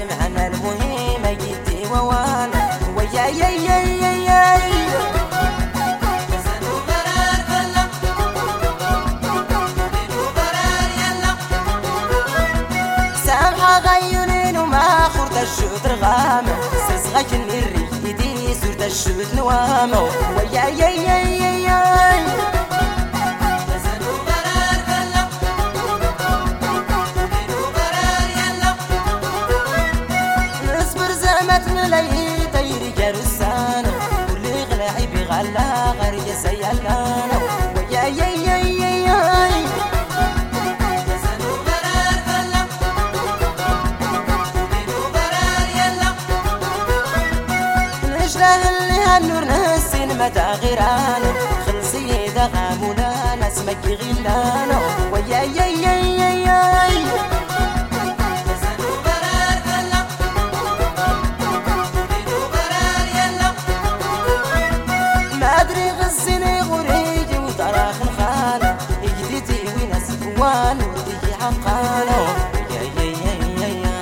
سمعنا المهم جدي ووانا ويا يا يا يا يا سامحة غيونين وما خرط الشوط رغامة سسغاك الريح يدي سورت الشوط نوامة ويا يا يا يا يا نصبر زعمت ملايين طير جرسانة واللي غلاعي بغلا غير سيالانا ويا يا يا يا يا اللي هالنور نسين متى غيرانا خلصي إذا غامونا نسمك غلانا ويا يا يا يا يا ما أدري غزيني غريجي وطراخ الخالة جديتي وناس فوان وديكي عقالة يا يا يا يا يا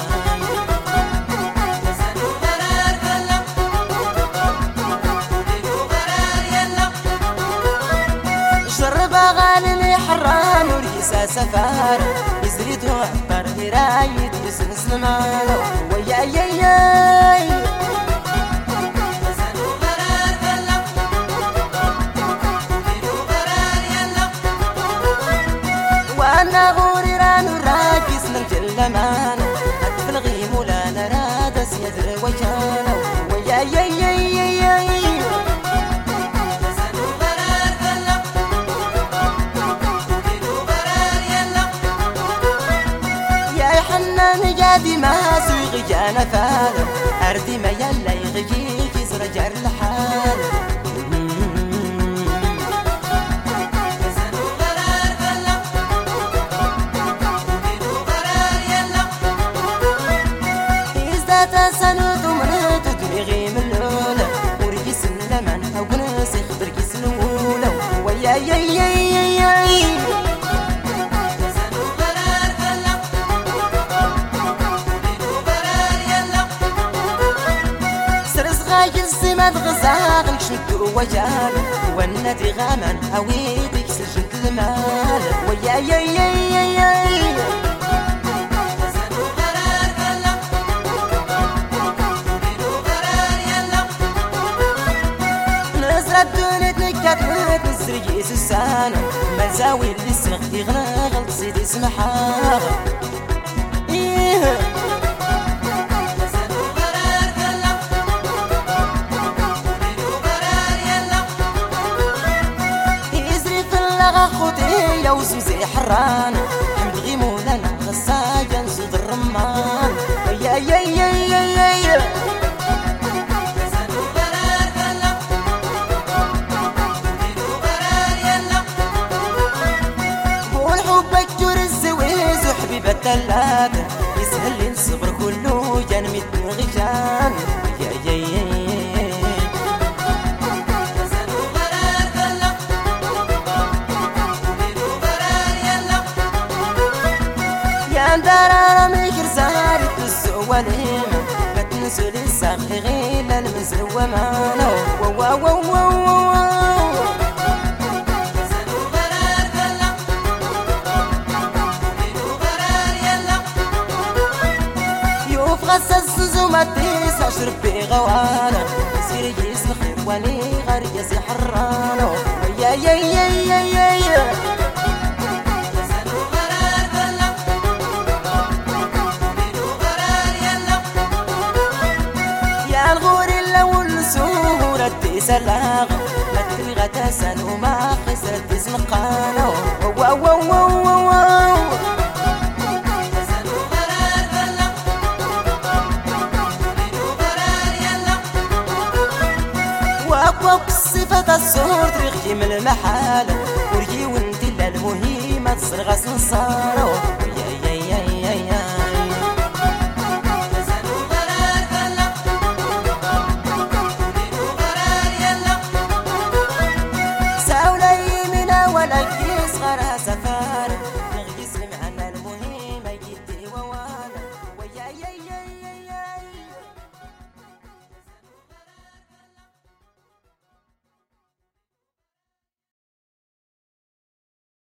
شرب غالي حران وريسا سفار يزريد عبر هرايد يسنس المالو ويا يا يا وانا غوري رانو راكس من كل مانا هدف الغيم ولا نرادس يدري وجانا ويا يا يا يا يا حنان جادي ما سوي جانا فانا أردي ما يلا يغيك يسرى جار الحال إزداد سنوت ومنات دميغي من الأولى وريس اللمن أو ناسي خضر كيس الأولى ويا يا يا يا يا السماد غزاغ نشدو وجال والنادي غامان هويدك سجد المال ويا يا يا يا يا نزرة الدنيا تنكات نزري سسانة مزاوي اللي سمختي غنا غلط سيدي سمحاها خوتي يا وزوزي حرانة حمد غيمولانا غساجة نسود الرمان يا يا يا يا يا يا قول حبك جور الزويز وحبيبة الثلاثة يسهل الصبر كله جان متن غجان يا يا يا دارا ميكر زاري تسواليما ما تنسوا للساق غيل المزروة مانا واو واو واو واو يوف غسس زوما تيسع شربي غوانا يصير يسمخ ولي غير يسي حرانا ويا يا يا يا يا يا الغوري اللون سهورة تسلاغ ما تلغى تسن وما خسرت تسم قانا واو واو واو واو واقوى صفة الصور تريخي من المحالة ورجي وانت المهمة تصير غسل صارو